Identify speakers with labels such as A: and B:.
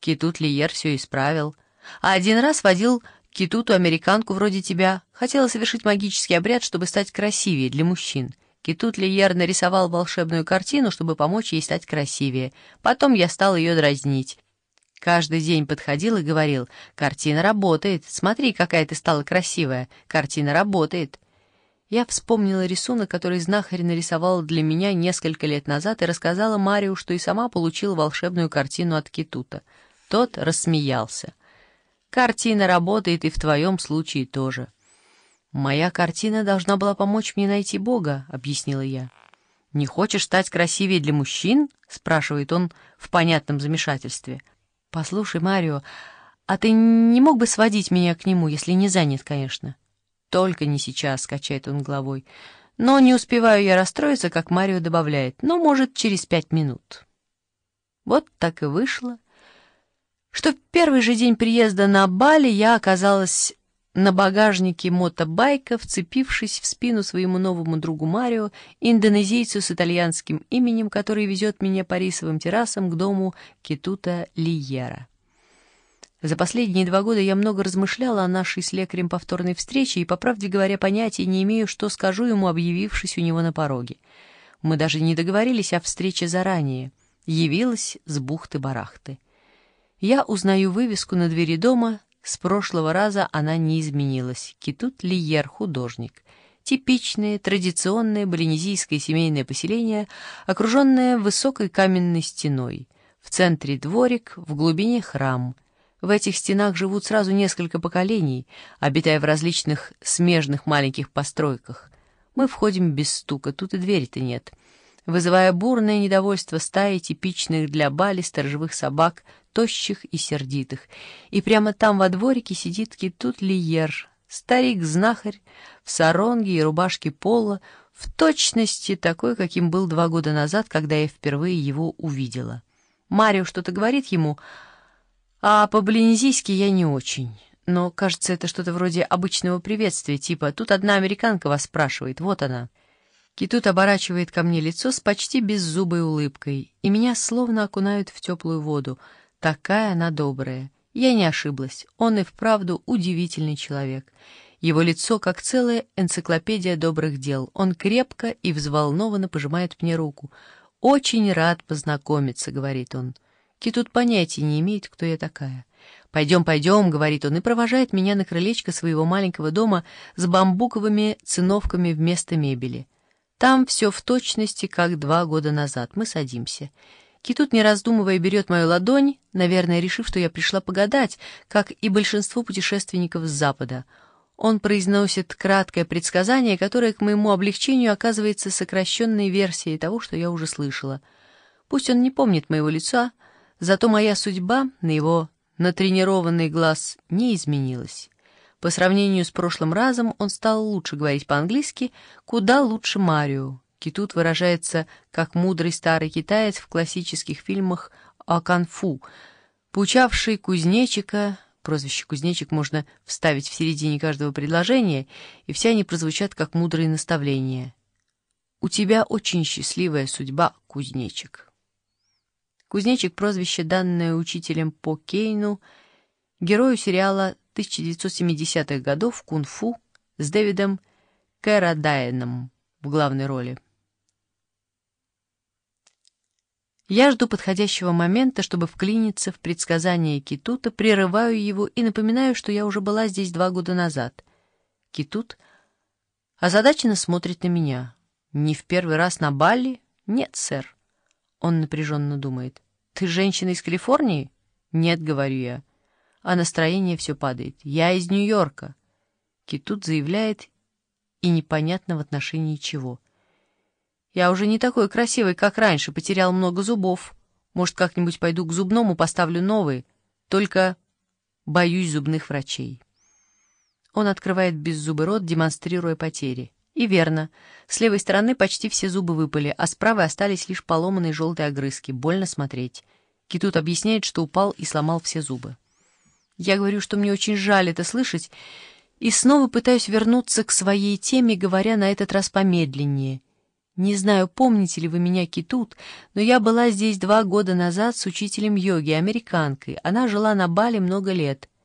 A: Китут Лиер все исправил. А один раз водил Китуту-американку вроде тебя. Хотела совершить магический обряд, чтобы стать красивее для мужчин. Китут Лиер нарисовал волшебную картину, чтобы помочь ей стать красивее. Потом я стал ее дразнить. Каждый день подходил и говорил: «Картина работает, смотри, какая ты стала красивая, картина работает». Я вспомнила рисунок, который знахарь нарисовал для меня несколько лет назад, и рассказала Марио, что и сама получила волшебную картину от Китута. Тот рассмеялся. «Картина работает и в твоем случае тоже». «Моя картина должна была помочь мне найти Бога», — объяснила я. «Не хочешь стать красивее для мужчин?» — спрашивает он в понятном замешательстве. «Послушай, Марио, а ты не мог бы сводить меня к нему, если не занят, конечно?» «Только не сейчас», — качает он головой. Но не успеваю я расстроиться, как Марио добавляет: «Ну, может, через 5 минут». Вот так и вышло, что в первый же день приезда на Бали я оказалась на багажнике мотобайка, вцепившись в спину своему новому другу Марио, индонезийцу с итальянским именем, который везет меня по рисовым террасам к дому Китута Лиера. За последние 2 года я много размышляла о нашей с лекарем повторной встрече и, по правде говоря, понятия не имею, что скажу ему, объявившись у него на пороге. Мы даже не договорились о встрече заранее. Явилась с бухты-барахты. Я узнаю вывеску на двери дома. С прошлого раза она не изменилась. Китут Лиер, художник. Типичное, традиционное балинезийское семейное поселение, окруженное высокой каменной стеной. В центре дворик, в глубине храм. В этих стенах живут сразу несколько поколений, обитая в различных смежных маленьких постройках. Мы входим без стука, тут и двери-то нет, вызывая бурное недовольство стаи типичных для Бали сторожевых собак, тощих и сердитых. И прямо там во дворике сидит Китут Лиер, старик-знахарь в саронге и рубашке пола, в точности такой, каким был 2 года назад, когда я впервые его увидела. Марио что-то говорит ему, а по-балинезийски я не очень. Но, кажется, это что-то вроде обычного приветствия, типа «тут одна американка вас спрашивает, вот она». Китут оборачивает ко мне лицо с почти беззубой улыбкой, и меня словно окунают в теплую воду. Такая она добрая. Я не ошиблась, он и вправду удивительный человек. Его лицо как целая энциклопедия добрых дел. Он крепко и взволнованно пожимает мне руку. «Очень рад познакомиться», — говорит он. Китут понятия не имеет, кто я такая. «Пойдем, пойдем», — говорит он, и провожает меня на крылечко своего маленького дома с бамбуковыми циновками вместо мебели. Там все в точности, как 2 года назад. Мы садимся. Китут, не раздумывая, берет мою ладонь, наверное, решив, что я пришла погадать, как и большинство путешественников с Запада. Он произносит краткое предсказание, которое, к моему облегчению, оказывается сокращенной версией того, что я уже слышала. Пусть он не помнит моего лица, зато моя судьба на его натренированный глаз не изменилась. По сравнению с прошлым разом он стал лучше говорить по-английски, куда лучше Марио. Китут выражается как мудрый старый китаец в классических фильмах о кунг-фу, поучавший кузнечика. Прозвище «кузнечик» можно вставить в середине каждого предложения, и все они прозвучат как мудрые наставления. «У тебя очень счастливая судьба, кузнечик». Кузнечик — прозвище, данное учителем по Кейну, герою сериала 1970-х годов «Кунг-фу» с Дэвидом Кэррадайном в главной роли. Я жду подходящего момента, чтобы вклиниться в предсказание Китута, прерываю его и напоминаю, что я уже была здесь 2 года назад. Китут озадаченно смотрит на меня. «Не в первый раз на Бали?» «Нет, сэр». Он напряженно думает. «Ты женщина из Калифорнии?» «Нет», — говорю я. А настроение все падает. «Я из Нью-Йорка». Китут заявляет, и непонятно в отношении чего. «Я уже не такой красивый, как раньше, потерял много зубов. Может, как-нибудь пойду к зубному, поставлю новые. Только боюсь зубных врачей». Он открывает беззубый рот, демонстрируя потери. И верно, с левой стороны почти все зубы выпали, а с правой остались лишь поломанные желтые огрызки. Больно смотреть. Китут объясняет, что упал и сломал все зубы. Я говорю, что мне очень жаль это слышать, и снова пытаюсь вернуться к своей теме, говоря на этот раз помедленнее. Не знаю, помните ли вы меня, Китут, но я была здесь 2 года назад с учителем йоги, американкой. Она жила на Бали много лет.